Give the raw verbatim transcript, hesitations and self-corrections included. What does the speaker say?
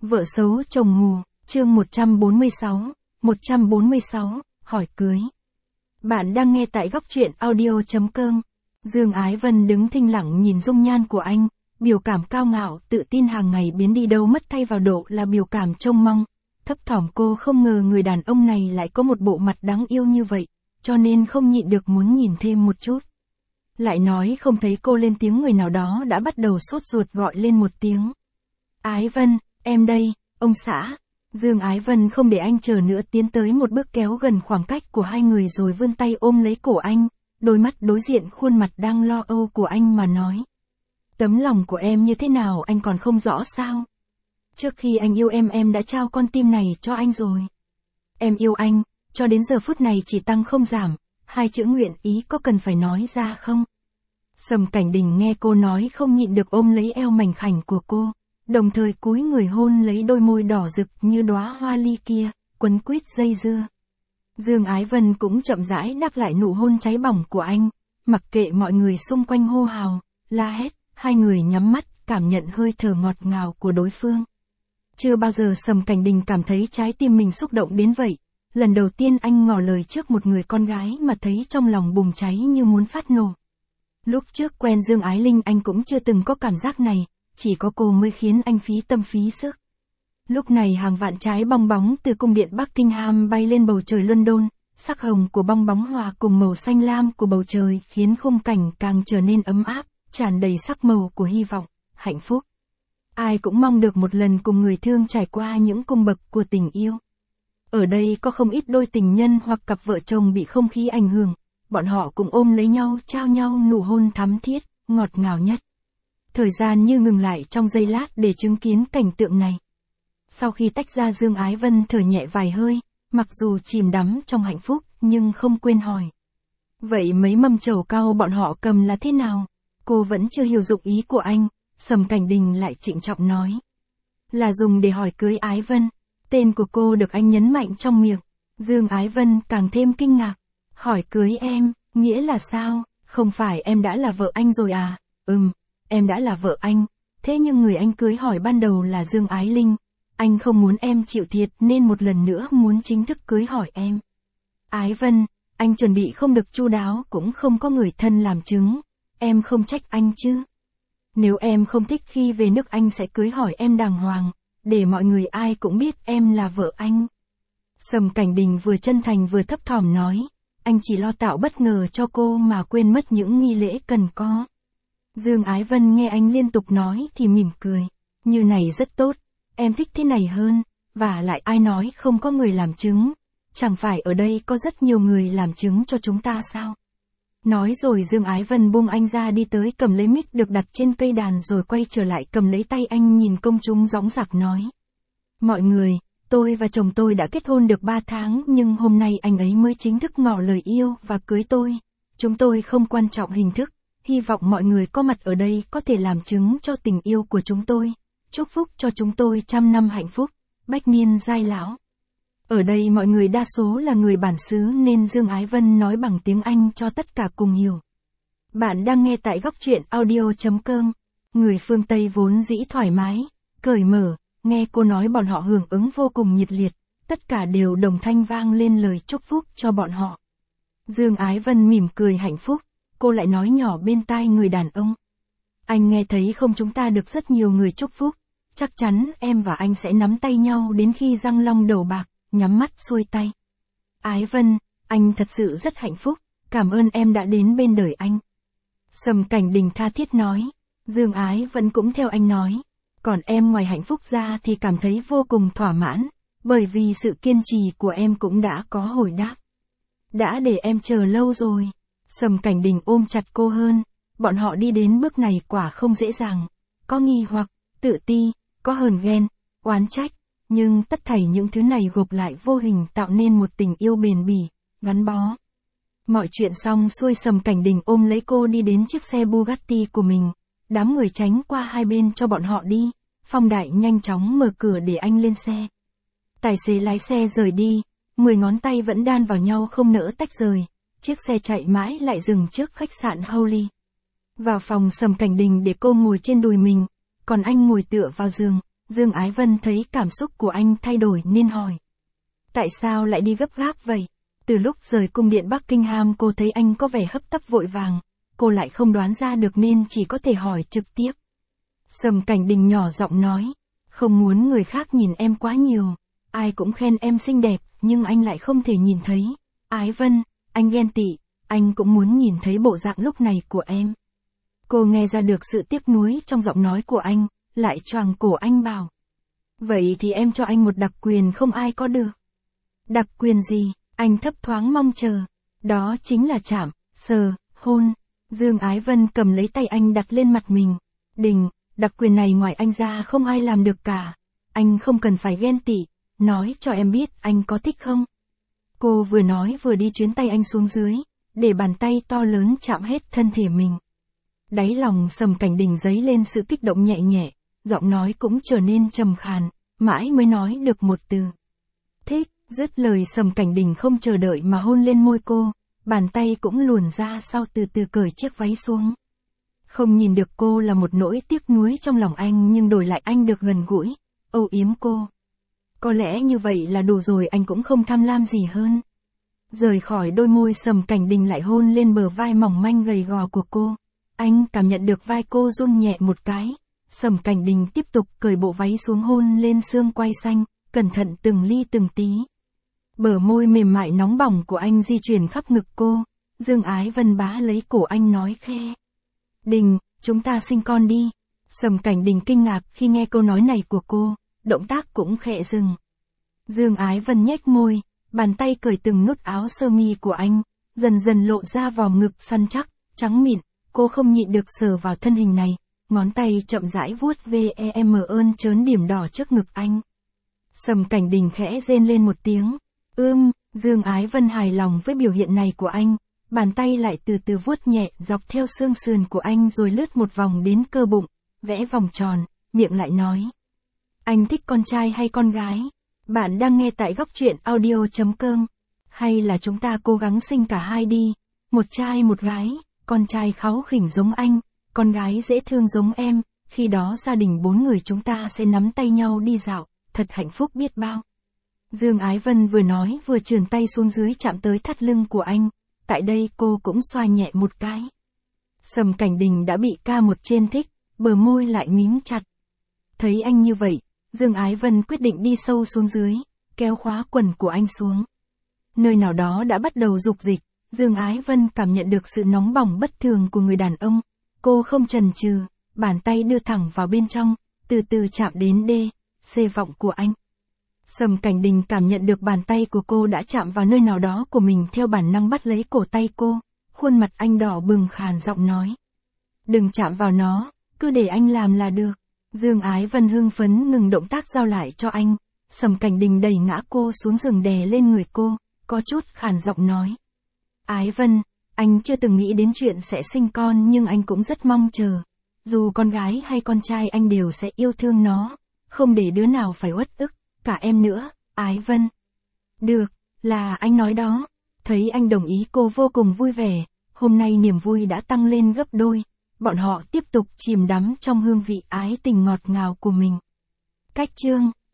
Vợ xấu chồng mù, chương một trăm bốn mươi sáu, một trăm bốn mươi sáu, hỏi cưới. Bạn đang nghe tại góc truyện audio chấm com. Dương Ái Vân đứng thinh lặng nhìn dung nhan của anh, biểu cảm cao ngạo, tự tin hàng ngày biến đi đâu mất thay vào độ là biểu cảm trông mong. Thấp thỏm cô không ngờ người đàn ông này lại có một bộ mặt đáng yêu như vậy, cho nên không nhịn được muốn nhìn thêm một chút. Lại nói không thấy cô lên tiếng, người nào đó đã bắt đầu sốt ruột gọi lên một tiếng. Ái Vân, em đây, ông xã. Dương Ái Vân không để anh chờ nữa, tiến tới một bước kéo gần khoảng cách của hai người rồi vươn tay ôm lấy cổ anh, đôi mắt đối diện khuôn mặt đang lo âu của anh mà nói. Tấm lòng của em như thế nào anh còn không rõ sao? Trước khi anh yêu em em đã trao con tim này cho anh rồi. Em yêu anh, cho đến giờ phút này chỉ tăng không giảm, hai chữ nguyện ý có cần phải nói ra không? Sầm Cảnh Đình nghe cô nói không nhịn được ôm lấy eo mảnh khảnh của cô, đồng thời cúi người hôn lấy đôi môi đỏ rực như đóa hoa ly kia, quấn quýt dây dưa. Dương Ái Vân cũng chậm rãi đáp lại nụ hôn cháy bỏng của anh, mặc kệ mọi người xung quanh hô hào, la hét, hai người nhắm mắt, cảm nhận hơi thở ngọt ngào của đối phương. Chưa bao giờ Sầm Cảnh Đình cảm thấy trái tim mình xúc động đến vậy, lần đầu tiên anh ngỏ lời trước một người con gái mà thấy trong lòng bùng cháy như muốn phát nổ. Lúc trước quen Dương Ái Linh anh cũng chưa từng có cảm giác này, chỉ có cô mới khiến anh phí tâm phí sức. Lúc này hàng vạn trái bong bóng từ cung điện Buckingham bay lên bầu trời London, sắc hồng của bong bóng hòa cùng màu xanh lam của bầu trời khiến khung cảnh càng trở nên ấm áp, tràn đầy sắc màu của hy vọng, hạnh phúc. Ai cũng mong được một lần cùng người thương trải qua những cung bậc của tình yêu. Ở đây có không ít đôi tình nhân hoặc cặp vợ chồng bị không khí ảnh hưởng, bọn họ cùng ôm lấy nhau, trao nhau nụ hôn thắm thiết, ngọt ngào nhất. Thời gian như ngừng lại trong giây lát để chứng kiến cảnh tượng này. Sau khi tách ra, Dương Ái Vân thở nhẹ vài hơi, mặc dù chìm đắm trong hạnh phúc, nhưng không quên hỏi. Vậy mấy mâm trầu cau bọn họ cầm là thế nào? Cô vẫn chưa hiểu dụng ý của anh, Sầm Cảnh Đình lại trịnh trọng nói. Là dùng để hỏi cưới Ái Vân. Tên của cô được anh nhấn mạnh trong miệng. Dương Ái Vân càng thêm kinh ngạc. Hỏi cưới em, nghĩa là sao? Không phải em đã là vợ anh rồi à? Ừm, em đã là vợ anh. Thế nhưng người anh cưới hỏi ban đầu là Dương Ái Linh. Anh không muốn em chịu thiệt nên một lần nữa muốn chính thức cưới hỏi em. Ái Vân, anh chuẩn bị không được chu đáo, cũng không có người thân làm chứng. Em không trách anh chứ? Nếu em không thích khi về nước anh sẽ cưới hỏi em đàng hoàng, để mọi người ai cũng biết em là vợ anh. Sầm Cảnh Đình vừa chân thành vừa thấp thỏm nói, anh chỉ lo tạo bất ngờ cho cô mà quên mất những nghi lễ cần có. Dương Ái Vân nghe anh liên tục nói thì mỉm cười, như này rất tốt, em thích thế này hơn, và lại ai nói không có người làm chứng, chẳng phải ở đây có rất nhiều người làm chứng cho chúng ta sao? Nói rồi Dương Ái Vân buông anh ra, đi tới cầm lấy mic được đặt trên cây đàn rồi quay trở lại cầm lấy tay anh nhìn công chúng dõng dạc nói. Mọi người, tôi và chồng tôi đã kết hôn được ba tháng nhưng hôm nay anh ấy mới chính thức ngỏ lời yêu và cưới tôi. Chúng tôi không quan trọng hình thức, hy vọng mọi người có mặt ở đây có thể làm chứng cho tình yêu của chúng tôi. Chúc phúc cho chúng tôi trăm năm hạnh phúc, bách niên giai lão. Ở đây mọi người đa số là người bản xứ nên Dương Ái Vân nói bằng tiếng Anh cho tất cả cùng hiểu. Bạn đang nghe tại góc truyện audio chấm com. Người phương Tây vốn dĩ thoải mái, cởi mở, nghe cô nói bọn họ hưởng ứng vô cùng nhiệt liệt, tất cả đều đồng thanh vang lên lời chúc phúc cho bọn họ. Dương Ái Vân mỉm cười hạnh phúc, cô lại nói nhỏ bên tai người đàn ông. Anh nghe thấy không, chúng ta được rất nhiều người chúc phúc, chắc chắn em và anh sẽ nắm tay nhau đến khi răng long đầu bạc. Nhắm mắt xuôi tay. Ái Vân, anh thật sự rất hạnh phúc, cảm ơn em đã đến bên đời anh. Sầm Cảnh Đình tha thiết nói, Dương Ái Vân cũng theo anh nói, còn em ngoài hạnh phúc ra thì cảm thấy vô cùng thỏa mãn, bởi vì sự kiên trì của em cũng đã có hồi đáp. Đã để em chờ lâu rồi. Sầm Cảnh Đình ôm chặt cô hơn, bọn họ đi đến bước này quả không dễ dàng, có nghi hoặc, tự ti, có hờn ghen, oán trách. Nhưng tất thảy những thứ này gộp lại vô hình tạo nên một tình yêu bền bỉ, gắn bó. Mọi chuyện xong xuôi, Sầm Cảnh Đình ôm lấy cô đi đến chiếc xe Bugatti của mình. Đám người tránh qua hai bên cho bọn họ đi. Phong Đại nhanh chóng mở cửa để anh lên xe. Tài xế lái xe rời đi, mười ngón tay vẫn đan vào nhau không nỡ tách rời. Chiếc xe chạy mãi lại dừng trước khách sạn Howley. Vào phòng, Sầm Cảnh Đình để cô ngồi trên đùi mình, còn anh ngồi tựa vào giường. Dương Ái Vân thấy cảm xúc của anh thay đổi nên hỏi. Tại sao lại đi gấp gáp vậy? Từ lúc rời cung điện Buckingham cô thấy anh có vẻ hấp tấp vội vàng, cô lại không đoán ra được nên chỉ có thể hỏi trực tiếp. Sầm Cảnh Đình nhỏ giọng nói, không muốn người khác nhìn em quá nhiều, ai cũng khen em xinh đẹp, nhưng anh lại không thể nhìn thấy. Ái Vân, anh ghen tị, anh cũng muốn nhìn thấy bộ dạng lúc này của em. Cô nghe ra được sự tiếc nuối trong giọng nói của anh, lại choàng cổ anh bảo. Vậy thì em cho anh một đặc quyền không ai có được. Đặc quyền gì? Anh thấp thoáng mong chờ. Đó chính là chạm, sờ, hôn. Dương Ái Vân cầm lấy tay anh đặt lên mặt mình. Đình, đặc quyền này ngoài anh ra không ai làm được cả. Anh không cần phải ghen tị, nói cho em biết anh có thích không? Cô vừa nói vừa đi chuyến tay anh xuống dưới, để bàn tay to lớn chạm hết thân thể mình. Đáy lòng Sầm Cảnh Đình dấy lên sự kích động nhẹ nhẹ, giọng nói cũng trở nên trầm khàn, mãi mới nói được một từ. Thích, dứt lời Sầm Cảnh Đình không chờ đợi mà hôn lên môi cô, bàn tay cũng luồn ra sau từ từ cởi chiếc váy xuống. Không nhìn được cô là một nỗi tiếc nuối trong lòng anh nhưng đổi lại anh được gần gũi, âu yếm cô. Có lẽ như vậy là đủ rồi, anh cũng không tham lam gì hơn. Rời khỏi đôi môi Sầm Cảnh Đình lại hôn lên bờ vai mỏng manh gầy gò của cô. Anh cảm nhận được vai cô run nhẹ một cái. Sầm Cảnh Đình tiếp tục cởi bộ váy xuống hôn lên xương quai xanh, cẩn thận từng ly từng tí. Bờ môi mềm mại nóng bỏng của anh di chuyển khắp ngực cô. Dương Ái Vân bá lấy cổ anh nói khe. Đình, chúng ta sinh con đi. Sầm Cảnh Đình kinh ngạc khi nghe câu nói này của cô, động tác cũng khẽ dừng. Dương Ái Vân nhếch môi, bàn tay cởi từng nút áo sơ mi của anh, dần dần lộ ra vòng ngực săn chắc, trắng mịn. Cô không nhịn được sờ vào thân hình này, ngón tay chậm rãi vuốt ve em ơn trớn điểm đỏ trước ngực anh. Sầm Cảnh Đình khẽ rên lên một tiếng. Ưm, Dương Ái Vân hài lòng với biểu hiện này của anh, bàn tay lại từ từ vuốt nhẹ dọc theo xương sườn của anh rồi lướt một vòng đến cơ bụng, vẽ vòng tròn, miệng lại nói. Anh thích con trai hay con gái? Bạn đang nghe tại góc truyện audio chấm com. Hay là chúng ta cố gắng sinh cả hai đi, một trai một gái. Con trai kháu khỉnh giống anh, con gái dễ thương giống em, khi đó gia đình bốn người chúng ta sẽ nắm tay nhau đi dạo, thật hạnh phúc biết bao. Dương Ái Vân vừa nói vừa trườn tay xuống dưới chạm tới thắt lưng của anh, tại đây cô cũng xoa nhẹ một cái. Sầm Cảnh Đình đã bị ca một trên thích, bờ môi lại mím chặt. Thấy anh như vậy, Dương Ái Vân quyết định đi sâu xuống dưới, kéo khóa quần của anh xuống. Nơi nào đó đã bắt đầu dục dịch. Dương Ái Vân cảm nhận được sự nóng bỏng bất thường của người đàn ông. Cô không chần chừ, bàn tay đưa thẳng vào bên trong, từ từ chạm đến đê, xê vọng của anh. Sầm Cảnh Đình cảm nhận được bàn tay của cô đã chạm vào nơi nào đó của mình, theo bản năng bắt lấy cổ tay cô. Khuôn mặt anh đỏ bừng, khàn giọng nói. Đừng chạm vào nó, cứ để anh làm là được. Dương Ái Vân hưng phấn ngừng động tác giao lại cho anh. Sầm Cảnh Đình đẩy ngã cô xuống giường đè lên người cô, có chút khàn giọng nói. Ái Vân, anh chưa từng nghĩ đến chuyện sẽ sinh con nhưng anh cũng rất mong chờ. Dù con gái hay con trai anh đều sẽ yêu thương nó, không để đứa nào phải uất ức, cả em nữa, Ái Vân. Được, là anh nói đó. Thấy anh đồng ý cô vô cùng vui vẻ, hôm nay niềm vui đã tăng lên gấp đôi. Bọn họ tiếp tục chìm đắm trong hương vị ái tình ngọt ngào của mình. Cách chương